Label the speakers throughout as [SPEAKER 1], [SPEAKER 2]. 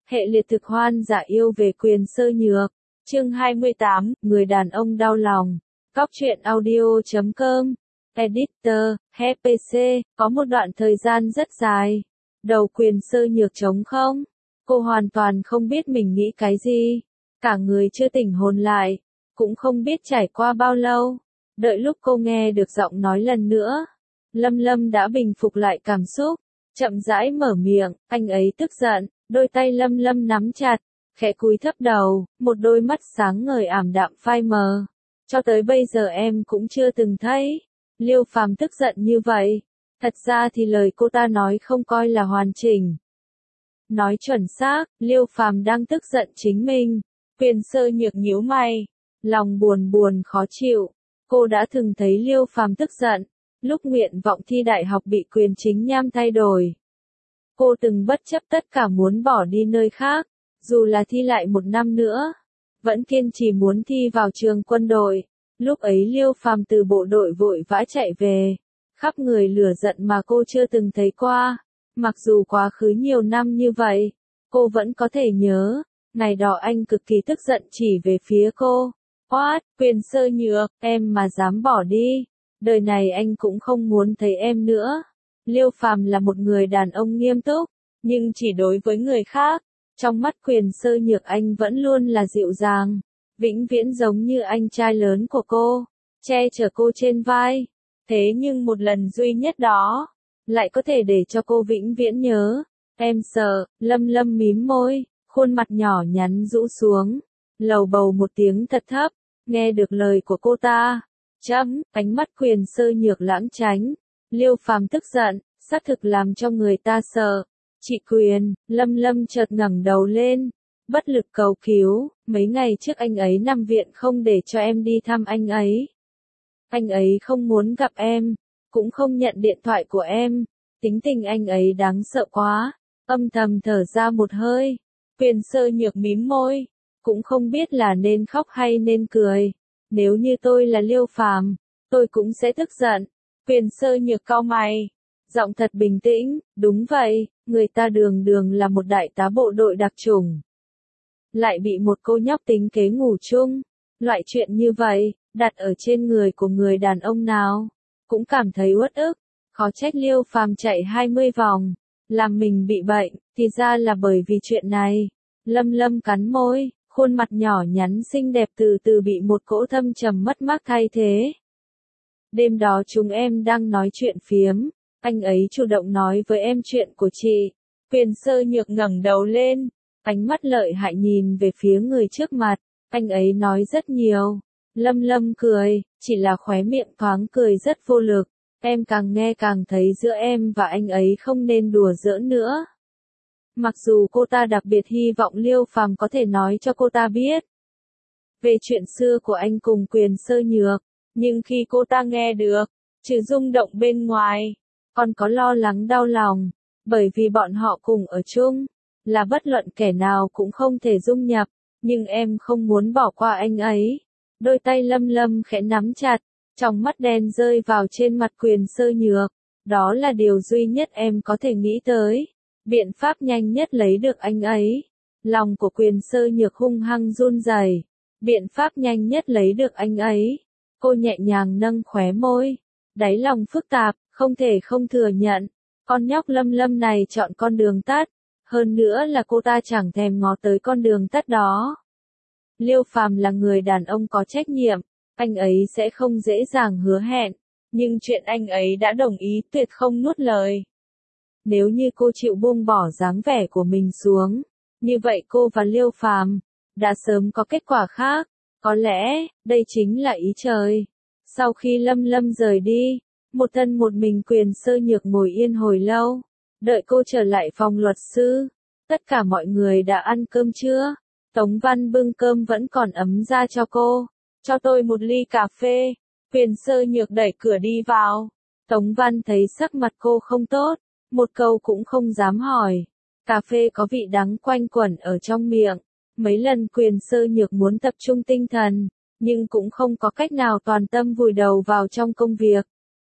[SPEAKER 1] Hệ liệt thực hoan giả yêu về Quyền Sơ Nhược. Chương 28, người đàn ông đau lòng. Cóc truyện audio.com. Editor, HPC, có một đoạn thời gian rất dài. Đầu Quyền Sơ Nhược trống không. Cô hoàn toàn không biết mình nghĩ cái gì. Cả người chưa tỉnh hồn lại. Cũng không biết trải qua bao lâu. Đợi lúc cô nghe được giọng nói lần nữa. Lâm Lâm đã bình phục lại cảm xúc. Chậm rãi mở miệng, anh ấy tức giận. Đôi tay Lâm Lâm nắm chặt, khẽ cúi thấp đầu, một đôi mắt sáng ngời ảm đạm phai mờ. Cho tới bây giờ em cũng chưa từng thấy Liêu Phàm tức giận như vậy. Thật ra thì lời cô ta nói không coi là hoàn chỉnh. Nói chuẩn xác, Liêu Phàm đang tức giận chính mình. Quyền Sơ Nhược nhíu mày, lòng buồn khó chịu. Cô đã từng thấy Liêu Phàm tức giận, lúc nguyện vọng thi đại học bị Quyền Chính Nham thay đổi. Cô từng bất chấp tất cả muốn bỏ đi nơi khác, dù là thi lại một năm nữa, vẫn kiên trì muốn thi vào trường quân đội. Lúc ấy Liêu Phàm từ bộ đội vội vã chạy về, khắp người lửa giận mà cô chưa từng thấy qua. Mặc dù quá khứ nhiều năm như vậy, cô vẫn có thể nhớ, ngày đó anh cực kỳ tức giận chỉ về phía cô. What, Quyền Sơ Nhược, em mà dám bỏ đi, đời này anh cũng không muốn thấy em nữa. Liêu Phàm là một người đàn ông nghiêm túc, nhưng chỉ đối với người khác. Trong mắt Quyền Sơ Nhược anh vẫn luôn là dịu dàng, vĩnh viễn giống như anh trai lớn của cô, che chở cô trên vai. Thế nhưng một lần duy nhất đó, lại có thể để cho cô vĩnh viễn nhớ. Em sợ, Lâm Lâm mím môi, khuôn mặt nhỏ nhắn rũ xuống, lầu bầu một tiếng thật thấp, nghe được lời của cô ta. Ánh mắt Quyền Sơ Nhược lãng tránh. Liêu Phàm tức giận, xác thực làm cho người ta sợ. Chị Quyền, Lâm Lâm chợt ngẩng đầu lên, bất lực cầu cứu, mấy ngày trước anh ấy nằm viện không để cho em đi thăm anh ấy. Anh ấy không muốn gặp em, cũng không nhận điện thoại của em, tính tình anh ấy đáng sợ quá. Âm thầm thở ra một hơi, Quyền Sơ Nhược mím môi, cũng không biết là nên khóc hay nên cười. Nếu như tôi là Liêu Phàm, tôi cũng sẽ tức giận. Quyền Sơ Nhược cau mày, giọng thật bình tĩnh, đúng vậy, người ta đường đường là một đại tá bộ đội đặc chủng. Lại bị một cô nhóc tính kế ngủ chung, loại chuyện như vậy, đặt ở trên người của người đàn ông nào, cũng cảm thấy uất ức. Khó trách Liêu Phàm chạy 20 vòng, làm mình bị bệnh, thì ra là bởi vì chuyện này. Lâm Lâm cắn môi, khuôn mặt nhỏ nhắn xinh đẹp từ từ bị một cỗ thâm trầm mất mát thay thế. Đêm đó chúng em đang nói chuyện phiếm, anh ấy chủ động nói với em chuyện của chị. Quyền Sơ Nhược ngẩng đầu lên, ánh mắt lợi hại nhìn về phía người trước mặt, anh ấy nói rất nhiều. Lâm Lâm cười, chỉ là khóe miệng thoáng cười rất vô lực, em càng nghe càng thấy giữa em và anh ấy không nên đùa giỡn nữa. Mặc dù cô ta đặc biệt hy vọng Liêu Phàm có thể nói cho cô ta biết về chuyện xưa của anh cùng Quyền Sơ Nhược. Nhưng khi cô ta nghe được, trừ rung động bên ngoài, còn có lo lắng đau lòng, bởi vì bọn họ cùng ở chung, là bất luận kẻ nào cũng không thể dung nhập, nhưng em không muốn bỏ qua anh ấy. Đôi tay Lâm Lâm khẽ nắm chặt, trong mắt đen rơi vào trên mặt Quyền Sơ Nhược, đó là điều duy nhất em có thể nghĩ tới, biện pháp nhanh nhất lấy được anh ấy. Lòng của Quyền Sơ Nhược hung hăng run rẩy, biện pháp nhanh nhất lấy được anh ấy. Cô nhẹ nhàng nâng khóe môi, đáy lòng phức tạp, không thể không thừa nhận, con nhóc Lâm Lâm này chọn con đường tắt, hơn nữa là cô ta chẳng thèm ngó tới con đường tắt đó. Liêu Phàm là người đàn ông có trách nhiệm, anh ấy sẽ không dễ dàng hứa hẹn, nhưng chuyện anh ấy đã đồng ý tuyệt không nuốt lời. Nếu như cô chịu buông bỏ dáng vẻ của mình xuống, như vậy cô và Liêu Phàm đã sớm có kết quả khác. Có lẽ, đây chính là ý trời. Sau khi Lâm Lâm rời đi, một thân một mình Quyền Sơ Nhược ngồi yên hồi lâu, đợi cô trở lại phòng luật sư. Tất cả mọi người đã ăn cơm chưa? Tống Văn bưng cơm vẫn còn ấm ra cho cô. Cho tôi một ly cà phê. Quyền Sơ Nhược đẩy cửa đi vào. Tống Văn thấy sắc mặt cô không tốt, một câu cũng không dám hỏi. Cà phê có vị đắng quanh quẩn ở trong miệng. Mấy lần Quyền Sơ Nhược muốn tập trung tinh thần, nhưng cũng không có cách nào toàn tâm vùi đầu vào trong công việc.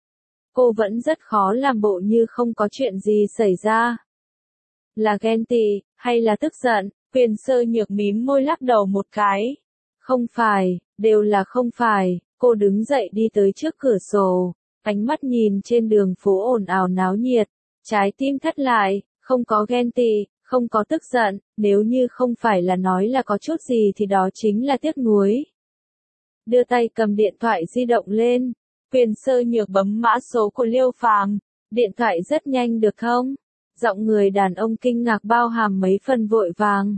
[SPEAKER 1] Cô vẫn rất khó làm bộ như không có chuyện gì xảy ra. Là ghen tị, Hay là tức giận? Quyền Sơ Nhược mím môi lắc đầu một cái. Không phải, đều là không phải. Cô đứng dậy đi tới trước cửa sổ, ánh mắt nhìn trên đường phố ồn ào náo nhiệt, trái tim thắt lại, không có ghen tị, không có tức giận, nếu như không phải là nói là có chút gì thì đó chính là tiếc nuối. Đưa tay cầm điện thoại di động lên, Quyền Sơ Nhược bấm mã số của Liêu Phàm, điện thoại rất nhanh được không? Giọng người đàn ông kinh ngạc bao hàm mấy phần vội vàng.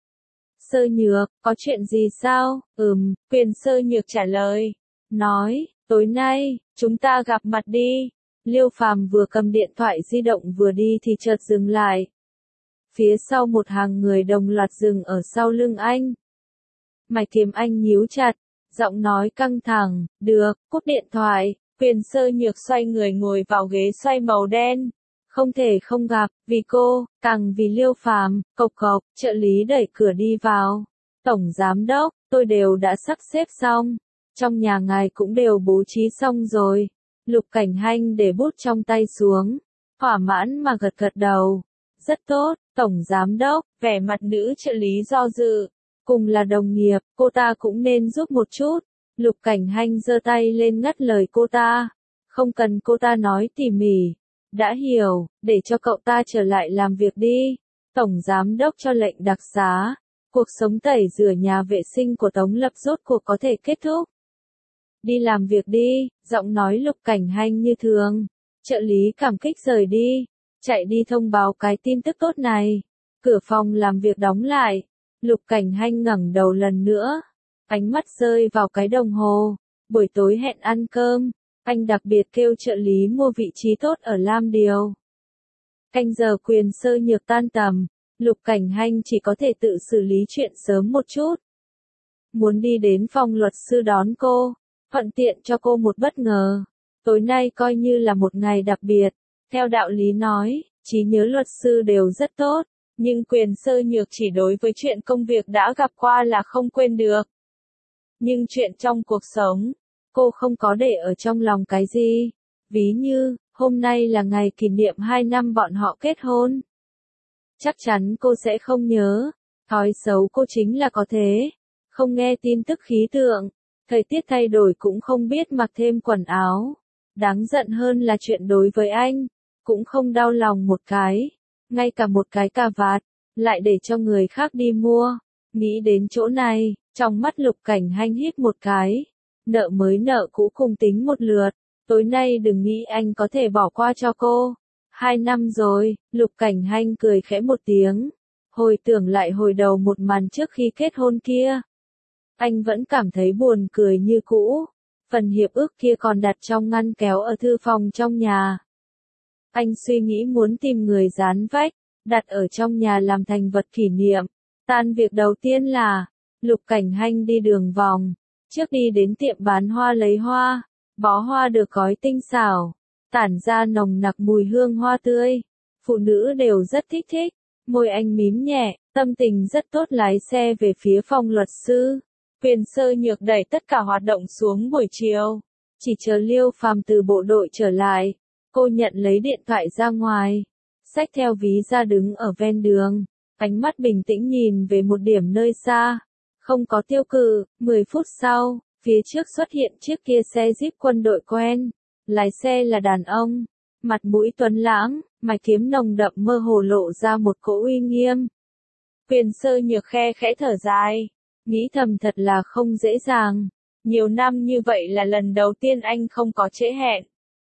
[SPEAKER 1] Sơ Nhược, có chuyện gì sao? Quyền Sơ Nhược trả lời. Nói, tối nay, chúng ta gặp mặt đi. Liêu Phàm vừa cầm điện thoại di động vừa đi thì chợt dừng lại. Phía sau một hàng người đồng loạt dừng ở sau lưng anh. Mày kiếm anh nhíu chặt, giọng nói căng thẳng, được, cúp điện thoại. Quyền Sơ Nhược xoay người ngồi vào ghế xoay màu đen. Không thể không gặp, vì cô, càng vì Liêu Phàm. Cộc cộc, trợ lý đẩy cửa đi vào. Tổng giám đốc, tôi đều đã sắp xếp xong. Trong nhà ngài cũng đều bố trí xong rồi. Lục Cảnh Hanh để bút trong tay xuống. Thỏa mãn mà gật gật đầu. Rất tốt, tổng giám đốc, vẻ mặt nữ trợ lý do dự. Cùng là đồng nghiệp, cô ta cũng nên giúp một chút. Lục Cảnh Hanh giơ tay lên ngắt lời cô ta. Không cần cô ta nói tỉ mỉ. Đã hiểu, để cho cậu ta trở lại làm việc đi. Tổng giám đốc cho lệnh đặc xá. Cuộc sống tẩy rửa nhà vệ sinh của Tống Lập rốt cuộc có thể kết thúc. Đi làm việc đi, giọng nói Lục Cảnh Hanh như thường. Trợ lý cảm kích rời đi, chạy đi thông báo cái tin tức tốt này. Cửa phòng làm việc đóng lại. Lục Cảnh Hanh ngẩng đầu lần nữa. Ánh mắt rơi vào cái đồng hồ. Buổi tối hẹn ăn cơm. Anh đặc biệt kêu trợ lý mua vị trí tốt ở Lam Điều. Canh giờ Quyền Sơ Nhược tan tầm. Lục Cảnh Hanh chỉ có thể tự xử lý chuyện sớm một chút. Muốn đi đến phòng luật sư đón cô. Thuận tiện cho cô một bất ngờ. Tối nay coi như là một ngày đặc biệt. Theo đạo lý nói, trí nhớ luật sư đều rất tốt. Nhưng Quyền Sơ Nhược chỉ đối với chuyện công việc đã gặp qua là không quên được. Nhưng chuyện trong cuộc sống, cô không có để ở trong lòng cái gì. Ví như, hôm nay là ngày kỷ niệm 2 năm bọn họ kết hôn. Chắc chắn cô sẽ không nhớ. Thói xấu cô chính là có thế. Không nghe tin tức khí tượng. Thời tiết thay đổi cũng không biết mặc thêm quần áo. Đáng giận hơn là chuyện đối với anh. Cũng không đau lòng một cái. Ngay cả một cái cà vạt. Lại để cho người khác đi mua. Nghĩ đến chỗ này, trong mắt Lục Cảnh Hanh hít một cái. Nợ mới nợ cũ cùng tính một lượt. Tối nay đừng nghĩ anh có thể bỏ qua cho cô. 2 năm rồi, Lục Cảnh Hanh cười khẽ một tiếng. Hồi tưởng lại hồi đầu một màn trước khi kết hôn kia. Anh vẫn cảm thấy buồn cười như cũ. Phần hiệp ước kia còn đặt trong ngăn kéo ở thư phòng trong nhà. Anh suy nghĩ muốn tìm người dán vách, đặt ở trong nhà làm thành vật kỷ niệm. Tan việc đầu tiên là, Lục Cảnh Hanh đi đường vòng. Trước đi đến tiệm bán hoa lấy hoa. Bó hoa được gói tinh xảo. Tản ra nồng nặc mùi hương hoa tươi. Phụ nữ đều rất thích. Môi anh mím nhẹ, tâm tình rất tốt lái xe về phía phòng luật sư. Quyền Sơ Nhược đẩy tất cả hoạt động xuống buổi chiều. Chỉ chờ Liêu Phàm từ bộ đội trở lại. Cô nhận lấy điện thoại ra ngoài. Xách theo ví ra đứng ở ven đường. Ánh mắt bình tĩnh nhìn về một điểm nơi xa. Không có tiêu cự, 10 phút sau, phía trước xuất hiện chiếc kia xe Jeep quân đội quen. Lái xe là đàn ông. Mặt mũi tuấn lãng, mày kiếm nồng đậm mơ hồ lộ ra một cỗ uy nghiêm. Quyền Sơ Nhược khe khẽ thở dài. Nghĩ thầm thật là không dễ dàng. Nhiều năm như vậy là lần đầu tiên anh không có trễ hẹn.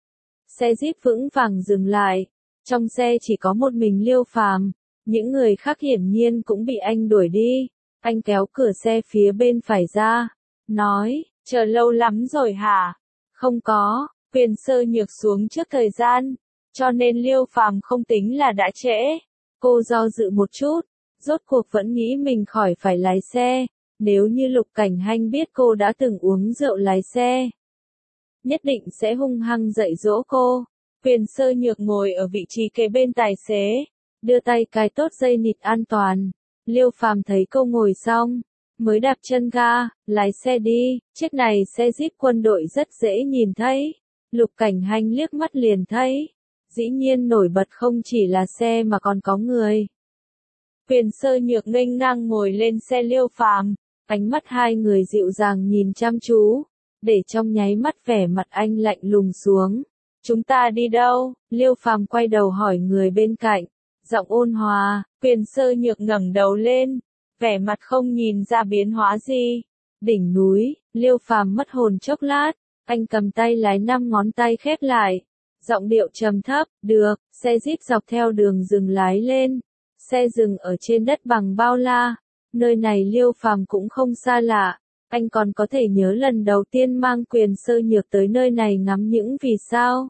[SPEAKER 1] Xe Jeep vững vàng dừng lại. Trong xe chỉ có một mình Liêu Phàm. Những người khác hiển nhiên cũng bị anh đuổi đi. Anh kéo cửa xe phía bên phải ra. Nói, chờ lâu lắm rồi hả? Không có, Quyền Sơ Nhược xuống trước thời gian. Cho nên Liêu Phàm không tính là đã trễ. Cô do dự một chút. Rốt cuộc vẫn nghĩ mình khỏi phải lái xe. Nếu như Lục Cảnh Hanh biết cô đã từng uống rượu lái xe, nhất định sẽ hung hăng dạy dỗ cô. Quyền Sơ Nhược ngồi ở vị trí kế bên tài xế, đưa tay cài tốt dây nịt an toàn. Liêu Phàm thấy cô ngồi xong, mới đạp chân ga, lái xe đi. Chiếc này xe Jeep quân đội rất dễ nhìn thấy. Lục Cảnh Hanh liếc mắt liền thấy. Dĩ nhiên nổi bật không chỉ là xe mà còn có người. Quyền Sơ Nhược nghênh ngang ngồi lên xe Liêu Phàm, ánh mắt hai người dịu dàng nhìn chăm chú, để trong nháy mắt vẻ mặt anh lạnh lùng xuống. Chúng ta đi đâu? Liêu Phàm quay đầu hỏi người bên cạnh, giọng ôn hòa. Quyền Sơ Nhược ngẩng đầu lên, vẻ mặt không nhìn ra biến hóa gì. Đỉnh núi, Liêu Phàm mất hồn chốc lát, anh cầm tay lái 5 ngón tay khép lại, giọng điệu trầm thấp, được. Xe Jeep dọc theo đường rừng lái lên, xe dừng ở trên đất bằng bao la, nơi này Liêu Phàm cũng không xa lạ, anh còn có thể nhớ lần đầu tiên mang Quyền Sơ Nhược tới nơi này ngắm những vì sao.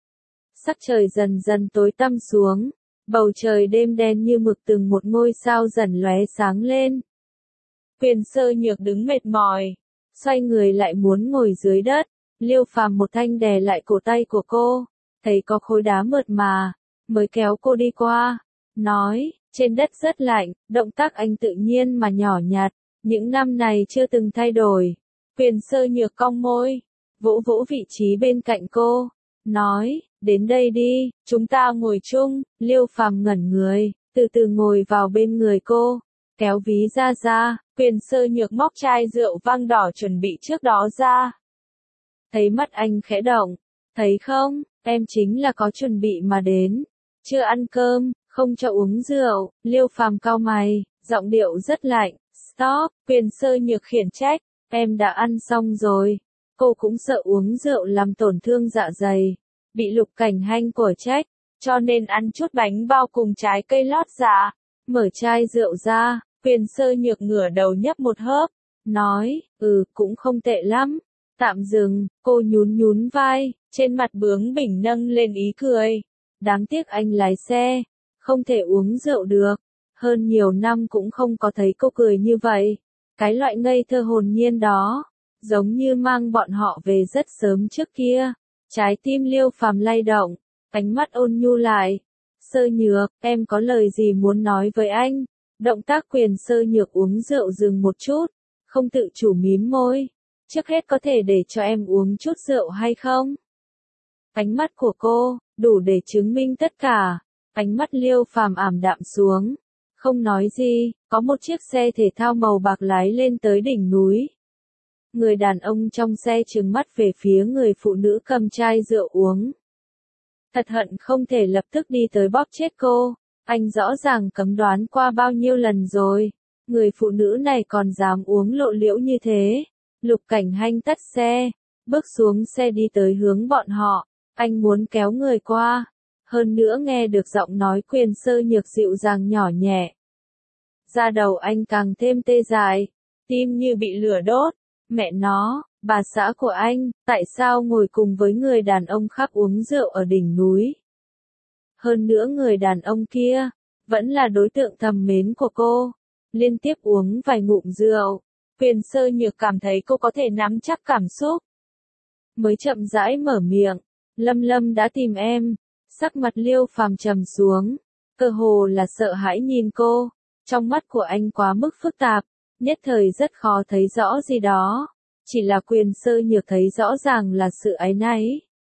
[SPEAKER 1] Sắc trời dần dần tối tăm xuống, bầu trời đêm đen như mực, từng một ngôi sao dần lóe sáng lên. Quyền Sơ Nhược đứng mệt mỏi, xoay người lại muốn ngồi dưới đất, Liêu Phàm một thanh đè lại cổ tay của cô, thấy có khối đá mượt mà, mới kéo cô đi qua, nói, trên đất rất lạnh, động tác anh tự nhiên mà nhỏ nhặt, những năm này chưa từng thay đổi. Quyền Sơ Nhược cong môi, vỗ vỗ vị trí bên cạnh cô, nói, đến đây đi, chúng ta ngồi chung. Liêu Phàm ngẩn người, từ từ ngồi vào bên người cô, kéo ví ra. Quyền Sơ Nhược móc chai rượu vang đỏ chuẩn bị trước đó ra. Thấy mắt anh khẽ động, thấy không, em chính là có chuẩn bị mà đến. Chưa ăn cơm, không cho uống rượu. Liêu Phàm cau mày, giọng điệu rất lạnh. Stop. Quyền Sơ Nhược khiển trách, em đã ăn xong rồi. Cô cũng sợ uống rượu làm tổn thương dạ dày, bị Lục Cảnh Hanh cổ trách, cho nên ăn chút bánh bao cùng trái cây lót dạ. Mở chai rượu ra, Quyền Sơ Nhược ngửa đầu nhấp một hớp, nói, cũng không tệ lắm. Tạm dừng, cô nhún vai, trên mặt bướng bỉnh nâng lên ý cười. Đáng tiếc anh lái xe, không thể uống rượu được. Hơn nhiều năm cũng không có thấy cô cười như vậy. Cái loại ngây thơ hồn nhiên đó, giống như mang bọn họ về rất sớm trước kia. Trái tim Liêu Phàm lay động, ánh mắt ôn nhu lại. Sơ Nhược, em có lời gì muốn nói với anh? Động tác Quyền Sơ Nhược uống rượu dừng một chút, không tự chủ mím môi. Trước hết có thể để cho em uống chút rượu hay không? Ánh mắt của cô, đủ để chứng minh tất cả. Ánh mắt Liêu Phàm ảm đạm xuống, không nói gì. Có một chiếc xe thể thao màu bạc lái lên tới đỉnh núi. Người đàn ông trong xe trừng mắt về phía người phụ nữ cầm chai rượu uống. Thật hận không thể lập tức đi tới bóp chết cô. Anh rõ ràng cấm đoán qua bao nhiêu lần rồi. Người phụ nữ này còn dám uống lộ liễu như thế. Lục Cảnh Hanh tắt xe, bước xuống xe đi tới hướng bọn họ. Anh muốn kéo người qua. Hơn nữa nghe được giọng nói Quyền Sơ Nhược dịu dàng nhỏ nhẹ. Da đầu anh càng thêm tê dại, tim như bị lửa đốt. Mẹ nó, bà xã của anh, tại sao ngồi cùng với người đàn ông khác uống rượu ở đỉnh núi? Hơn nữa người đàn ông kia, vẫn là đối tượng thầm mến của cô. Liên tiếp uống vài ngụm rượu, Quyền Sơ Nhược cảm thấy cô có thể nắm chắc cảm xúc. Mới chậm rãi mở miệng, Lâm đã tìm em. Sắc mặt Liêu Phàm trầm xuống, cơ hồ là sợ hãi nhìn cô. Trong mắt của anh quá mức phức tạp, nhất thời rất khó thấy rõ gì đó. Chỉ là Quyền Sơ Nhược thấy rõ ràng là sự áy náy.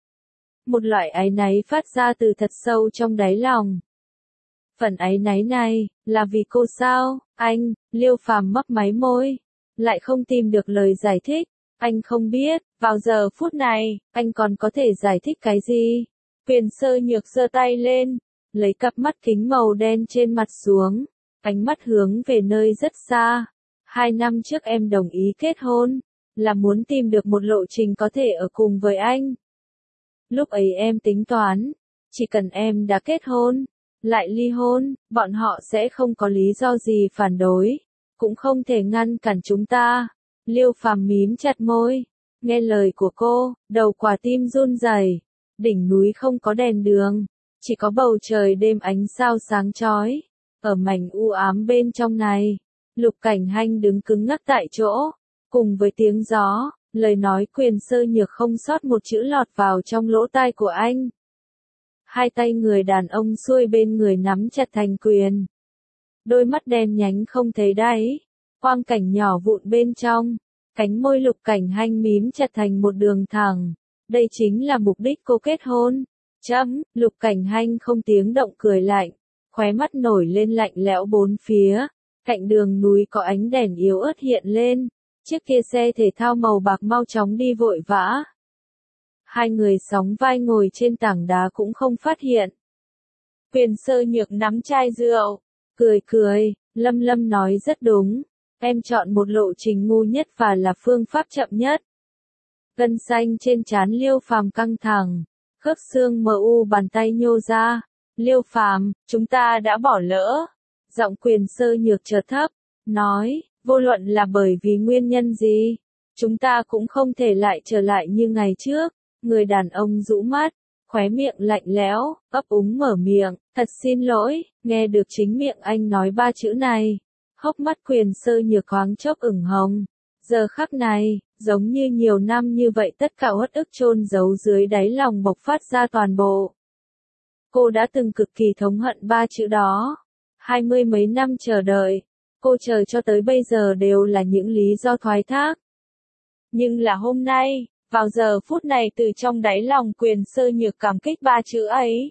[SPEAKER 1] Một loại áy náy phát ra từ thật sâu trong đáy lòng. Phần áy náy này, là vì cô sao? Anh, Liêu Phàm mấp máy môi, lại không tìm được lời giải thích. Anh không biết, vào giờ phút này, anh còn có thể giải thích cái gì? Quyền Sơ Nhược giơ tay lên, lấy cặp mắt kính màu đen trên mặt xuống, ánh mắt hướng về nơi rất xa. 2 năm trước em đồng ý kết hôn, là muốn tìm được một lộ trình có thể ở cùng với anh. Lúc ấy em tính toán, chỉ cần em đã kết hôn, lại ly hôn, bọn họ sẽ không có lý do gì phản đối, cũng không thể ngăn cản chúng ta. Liêu Phàm mím chặt môi, nghe lời của cô, đầu quả tim run rẩy. Đỉnh núi không có đèn đường, chỉ có bầu trời đêm ánh sao sáng chói. Ở mảnh u ám bên trong này, Lục Cảnh Hanh đứng cứng ngắc tại chỗ, cùng với tiếng gió, lời nói Quyền Sơ Nhược không sót một chữ lọt vào trong lỗ tai của anh. Hai tay người đàn ông xuôi bên người nắm chặt thành quyền. Đôi mắt đen nhánh không thấy đáy, quang cảnh nhỏ vụn bên trong, cánh môi Lục Cảnh Hanh mím chặt thành một đường thẳng. Đây chính là mục đích cô kết hôn. Lục Cảnh Hanh không tiếng động cười lạnh, khóe mắt nổi lên lạnh lẽo bốn phía, cạnh đường núi có ánh đèn yếu ớt hiện lên, chiếc kia xe thể thao màu bạc mau chóng đi vội vã. Hai người sóng vai ngồi trên tảng đá cũng không phát hiện. Quyền Sơ Nhược nắm chai rượu, cười cười, Lâm Lâm nói rất đúng, em chọn một lộ trình ngu nhất và là phương pháp chậm nhất. Gân xanh trên trán Liêu Phàm căng thẳng, khớp xương mờ u bàn tay nhô ra. Liêu Phàm, chúng ta đã bỏ lỡ. Giọng Quyền Sơ Nhược chợt thấp, nói, vô luận là bởi vì nguyên nhân gì, chúng ta cũng không thể lại trở lại như ngày trước. Người đàn ông rũ mắt, khóe miệng lạnh lẽo, ấp úng mở miệng, thật xin lỗi, nghe được chính miệng anh nói ba chữ này. Hốc mắt Quyền Sơ Nhược thoáng chốc ửng hồng. Giờ khắc này, giống như nhiều năm như vậy tất cả uất ức chôn giấu dưới đáy lòng bộc phát ra toàn bộ. Cô đã từng cực kỳ thống hận ba chữ đó. 20 mấy năm chờ đợi, cô chờ cho tới bây giờ đều là những lý do thoái thác. Nhưng là hôm nay, vào giờ phút này từ trong đáy lòng Quyền Sơ Nhược cảm kích ba chữ ấy.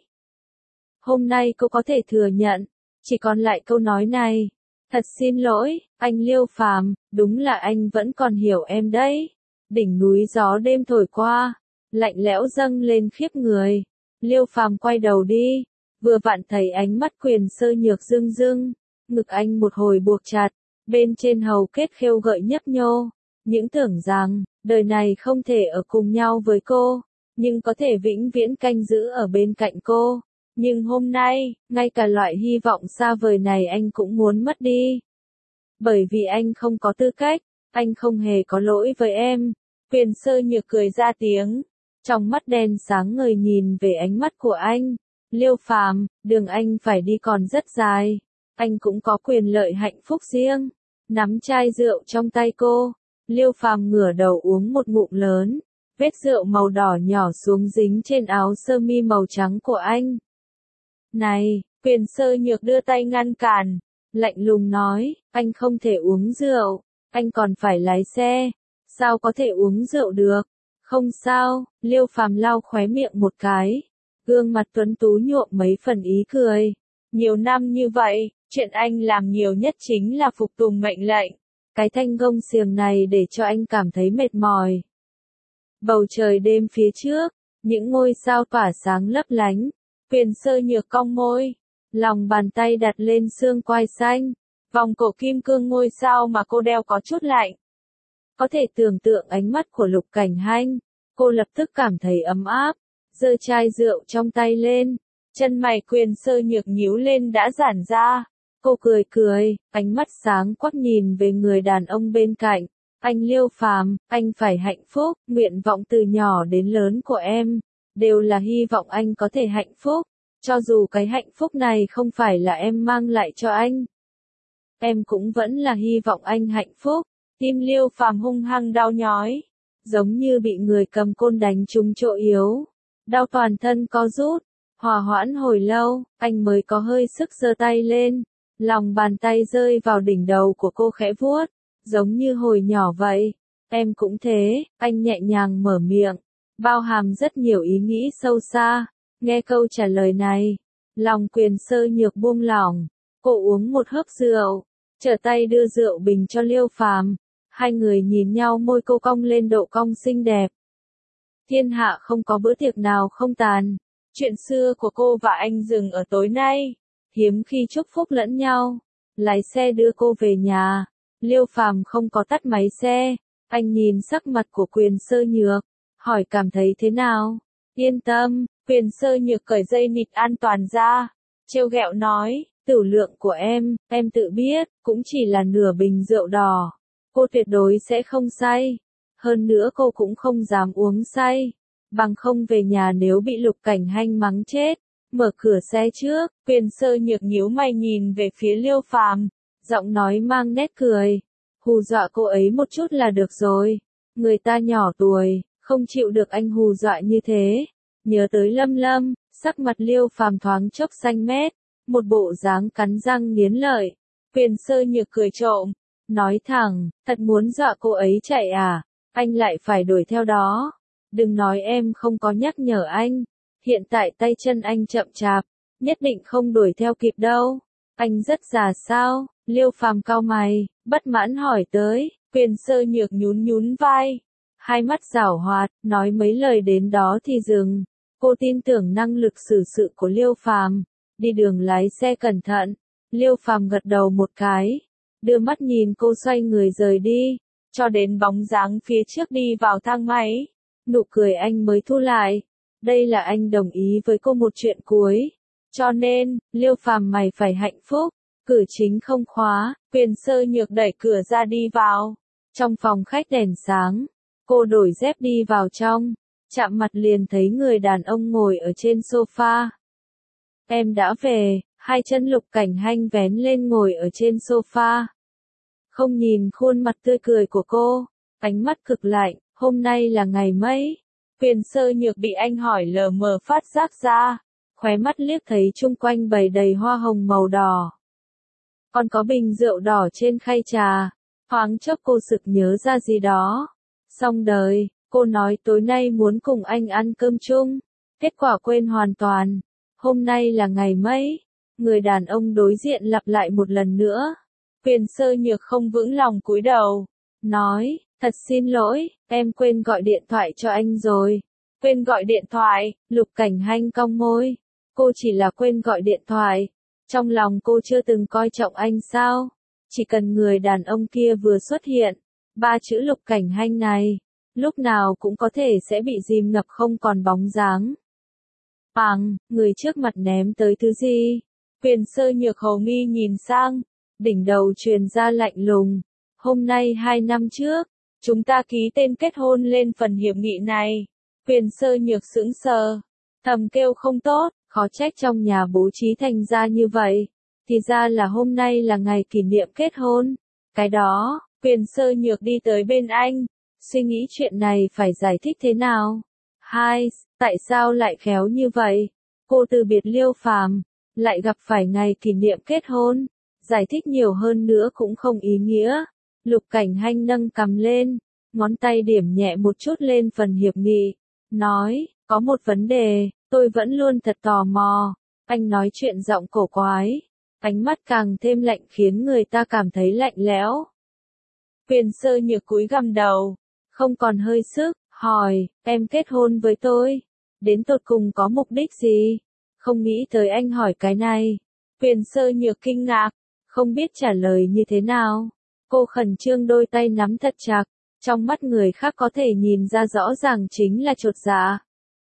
[SPEAKER 1] Hôm nay cô có thể thừa nhận, chỉ còn lại câu nói này. Thật xin lỗi, anh Liêu Phàm, đúng là anh vẫn còn hiểu em đấy. Đỉnh núi gió đêm thổi qua, lạnh lẽo dâng lên khiếp người. Liêu Phàm quay đầu đi, vừa vặn thấy ánh mắt Quyền Sơ Nhược rưng rưng, ngực anh một hồi buộc chặt, bên trên hầu kết khêu gợi nhấp nhô. Những tưởng rằng, đời này không thể ở cùng nhau với cô, nhưng có thể vĩnh viễn canh giữ ở bên cạnh cô. Nhưng hôm nay, ngay cả loại hy vọng xa vời này anh cũng muốn mất đi. Bởi vì anh không có tư cách, anh không hề có lỗi với em. Quyền Sơ Nhược cười ra tiếng, trong mắt đen sáng ngời nhìn về ánh mắt của anh. Liêu Phàm, đường anh phải đi còn rất dài, anh cũng có quyền lợi hạnh phúc riêng. Nắm chai rượu trong tay cô, Liêu Phàm ngửa đầu uống một ngụm lớn, vết rượu màu đỏ nhỏ xuống dính trên áo sơ mi màu trắng của anh. Này, Quyền Sơ Nhược đưa tay ngăn cản, lạnh lùng nói, anh không thể uống rượu, anh còn phải lái xe, sao có thể uống rượu được? Không sao, Liêu Phàm lau khóe miệng một cái, gương mặt tuấn tú nhuộm mấy phần ý cười. Nhiều năm như vậy, chuyện anh làm nhiều nhất chính là phục tùng mệnh lệnh. Cái thanh gông xiềng này để cho anh cảm thấy mệt mỏi. Bầu trời đêm phía trước, những ngôi sao tỏa sáng lấp lánh. Quyền Sơ Nhược cong môi, lòng bàn tay đặt lên xương quai xanh, vòng cổ kim cương ngôi sao mà cô đeo có chút lạnh. Có thể tưởng tượng ánh mắt của Lục Cảnh Hanh, cô lập tức cảm thấy ấm áp, giơ chai rượu trong tay lên, chân mày Quyền Sơ Nhược nhíu lên đã giãn ra. Cô cười cười, ánh mắt sáng quắc nhìn về người đàn ông bên cạnh. Anh Liêu Phàm, anh phải hạnh phúc, nguyện vọng từ nhỏ đến lớn của em đều là hy vọng anh có thể hạnh phúc, cho dù cái hạnh phúc này không phải là em mang lại cho anh. Em cũng vẫn là hy vọng anh hạnh phúc. Tim Liêu Phàm hung hăng đau nhói, giống như bị người cầm côn đánh trúng chỗ yếu. Đau toàn thân co rút, hòa hoãn hồi lâu, anh mới có hơi sức giơ tay lên. Lòng bàn tay rơi vào đỉnh đầu của cô khẽ vuốt, giống như hồi nhỏ vậy. Em cũng thế, anh nhẹ nhàng mở miệng, bao hàm rất nhiều ý nghĩ sâu xa. Nghe câu trả lời này, lòng Quyền Sơ Nhược buông lỏng, cô uống một hớp rượu, trở tay đưa rượu bình cho Liêu Phàm. Hai người nhìn nhau môi cô cong lên độ cong xinh đẹp. Thiên hạ không có bữa tiệc nào không tàn. Chuyện xưa của cô và anh dừng ở tối nay. Hiếm khi chúc phúc lẫn nhau. Lái xe đưa cô về nhà. Liêu Phàm không có tắt máy xe. Anh nhìn sắc mặt của Quyền Sơ Nhược, hỏi cảm thấy thế nào? Yên tâm, Quyền Sơ Nhược cởi dây nịt an toàn ra, trêu ghẹo nói, tửu lượng của em tự biết, cũng chỉ là nửa bình rượu đỏ. Cô tuyệt đối sẽ không say. Hơn nữa cô cũng không dám uống say. Bằng không về nhà nếu bị Lục Cảnh Hanh mắng chết. Mở cửa xe trước, Quyền Sơ Nhược nhíu mày nhìn về phía Liêu Phàm, giọng nói mang nét cười. Hù dọa cô ấy một chút là được rồi. Người ta nhỏ tuổi, không chịu được anh hù dọa như thế. Nhớ tới Lâm Lâm, sắc mặt Liêu Phàm thoáng chốc xanh mét, một bộ dáng cắn răng nghiến lợi. Quyền Sơ Nhược cười trộm, nói thẳng, thật muốn dọa cô ấy chạy à? Anh lại phải đuổi theo đó. Đừng nói em không có nhắc nhở anh. Hiện tại tay chân anh chậm chạp, nhất định không đuổi theo kịp đâu. Anh rất già sao? Liêu Phàm cau mày, bất mãn hỏi tới, Quyền Sơ Nhược nhún nhún vai, hai mắt giảo hoạt, nói mấy lời đến đó thì dừng. Cô tin tưởng năng lực xử sự của Liêu Phàm, đi đường lái xe cẩn thận. Liêu Phàm gật đầu một cái, đưa mắt nhìn cô xoay người rời đi, cho đến bóng dáng phía trước đi vào thang máy. Nụ cười anh mới thu lại. Đây là anh đồng ý với cô một chuyện cuối. Cho nên, Liêu Phàm mày phải hạnh phúc. Cửa chính không khóa, Quyền Sơ Nhược đẩy cửa ra đi vào. Trong phòng khách đèn sáng, cô đổi dép đi vào trong, chạm mặt liền thấy người đàn ông ngồi ở trên sofa. Em đã về, hai chân Lục Cảnh Hanh vén lên ngồi ở trên sofa. Không nhìn khuôn mặt tươi cười của cô, ánh mắt cực lạnh, hôm nay là ngày mấy? Quyền Sơ Nhược bị anh hỏi lờ mờ phát giác ra, khóe mắt liếc thấy chung quanh bày đầy hoa hồng màu đỏ. Còn có bình rượu đỏ trên khay trà, thoáng chốc cô sực nhớ ra gì đó. Xong đời, cô nói tối nay muốn cùng anh ăn cơm chung, kết quả quên hoàn toàn. Hôm nay là ngày mấy? Người đàn ông đối diện lặp lại một lần nữa. Quyền Sơ Nhược không vững lòng cúi đầu, nói, thật xin lỗi, em quên gọi điện thoại cho anh rồi. Quên gọi điện thoại, Lục Cảnh Hanh cong môi. Cô chỉ là quên gọi điện thoại. Trong lòng cô chưa từng coi trọng anh sao? Chỉ cần người đàn ông kia vừa xuất hiện, ba chữ Lục Cảnh Hanh này, lúc nào cũng có thể sẽ bị dìm ngập không còn bóng dáng. Bằng, người trước mặt ném tới thứ gì? Quyền Sơ Nhược hầu nghi nhìn sang, đỉnh đầu truyền ra lạnh lùng. Hôm nay 2 năm trước, chúng ta ký tên kết hôn lên phần hiệp nghị này. Quyền Sơ Nhược sững sờ, thầm kêu không tốt, khó trách trong nhà bố trí thành ra như vậy. Thì ra là hôm nay là ngày kỷ niệm kết hôn. Cái đó, Quyền Sơ Nhược đi tới bên anh, suy nghĩ chuyện này phải giải thích thế nào. Hai, tại sao lại khéo như vậy? Cô từ biệt Liêu Phàm, lại gặp phải ngày kỷ niệm kết hôn. Giải thích nhiều hơn nữa cũng không ý nghĩa. Lục Cảnh Hanh nâng cằm lên, ngón tay điểm nhẹ một chút lên phần hiệp nghị, nói, có một vấn đề, tôi vẫn luôn thật tò mò. Anh nói chuyện giọng cổ quái, ánh mắt càng thêm lạnh khiến người ta cảm thấy lạnh lẽo. Quyền Sơ Nhược cúi gằm đầu, không còn hơi sức, hỏi, em kết hôn với tôi, đến tột cùng có mục đích gì? Không nghĩ tới anh hỏi cái này. Quyền Sơ Nhược kinh ngạc, không biết trả lời như thế nào. Cô khẩn trương đôi tay nắm thật chặt, trong mắt người khác có thể nhìn ra rõ ràng chính là chột dạ.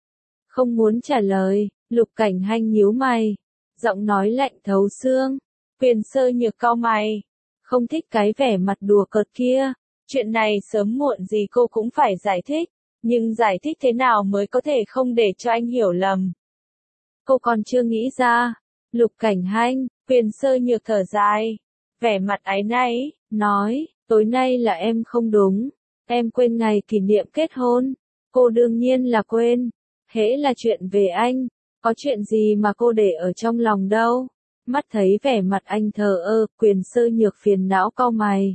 [SPEAKER 1] Không muốn trả lời, Lục Cảnh Hanh nhíu mày, giọng nói lạnh thấu xương. Quyền Sơ Nhược cau mày, không thích cái vẻ mặt đùa cợt kia. Chuyện này sớm muộn gì cô cũng phải giải thích, nhưng giải thích thế nào mới có thể không để cho anh hiểu lầm. Cô còn chưa nghĩ ra. Lục Cảnh Hanh, Quyền Sơ Nhược thở dài, vẻ mặt áy náy, nói, tối nay là em không đúng, em quên ngày kỷ niệm kết hôn. Cô đương nhiên là quên, hễ là chuyện về anh, có chuyện gì mà cô để ở trong lòng đâu. Mắt thấy vẻ mặt anh thờ ơ, Quyền Sơ Nhược phiền não cau mày.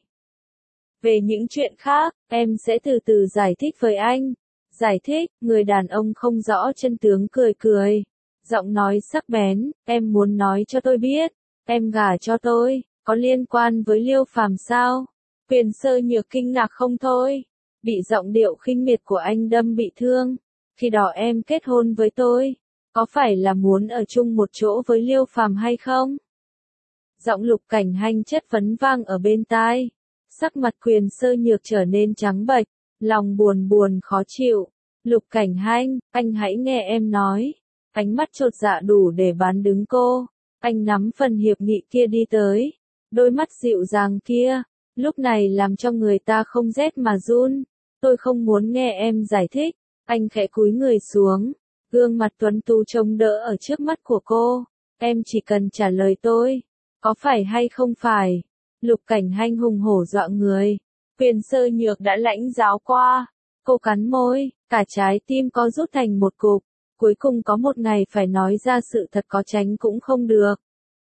[SPEAKER 1] Về những chuyện khác, em sẽ từ từ giải thích với anh. Giải thích, người đàn ông không rõ chân tướng cười cười. Giọng nói sắc bén, em muốn nói cho tôi biết, em gả cho tôi, có liên quan với Liêu Phàm sao? Quyền Sơ Nhược kinh ngạc không thôi, bị giọng điệu khinh miệt của anh đâm bị thương. Khi đó em kết hôn với tôi, có phải là muốn ở chung một chỗ với Liêu Phàm hay không? Giọng Lục Cảnh Hanh chất vấn vang ở bên tai. Sắc mặt Quyền Sơ Nhược trở nên trắng bệch, lòng buồn buồn khó chịu. Lục Cảnh Hanh, anh hãy nghe em nói. Ánh mắt chột dạ đủ để bán đứng cô. Anh nắm phần hiệp nghị kia đi tới. Đôi mắt dịu dàng kia, lúc này làm cho người ta không rét mà run. Tôi không muốn nghe em giải thích. Anh khẽ cúi người xuống. Gương mặt tuấn tú trông đỡ ở trước mắt của cô. Em chỉ cần trả lời tôi. Có phải hay không phải? Lục Cảnh Hanh hùng hổ dọa người. Quyền Sơ Nhược đã lãnh giáo qua. Cô cắn môi, cả trái tim co rút thành một cục. Cuối cùng có một ngày phải nói ra sự thật có tránh cũng không được.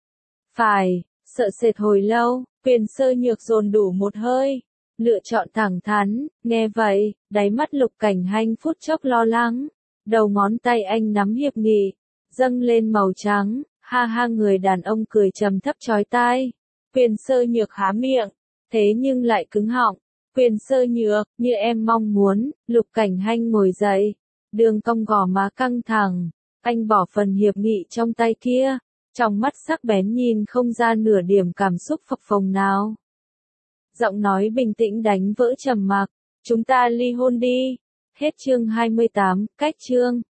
[SPEAKER 1] Phải, sợ sệt hồi lâu, Quyền Sơ Nhược dồn đủ một hơi. Lựa chọn thẳng thắn, nghe vậy, đáy mắt Lục Cảnh Hanh phút chốc lo lắng. Đầu ngón tay anh nắm hiệp nghị, dâng lên màu trắng, Ha ha, người đàn ông cười trầm thấp chói tai. Quyền Sơ Nhược há miệng, thế nhưng lại cứng họng. Quyền Sơ Nhược, như em mong muốn, Lục Cảnh Hanh ngồi dậy. Đường cong gò má căng thẳng. Anh bỏ phần hiệp nghị trong tay kia. Trong mắt sắc bén nhìn không ra nửa điểm cảm xúc phập phồng nào. Giọng nói bình tĩnh đánh vỡ trầm mặc. Chúng ta ly hôn đi. Hết chương 28, cách chương.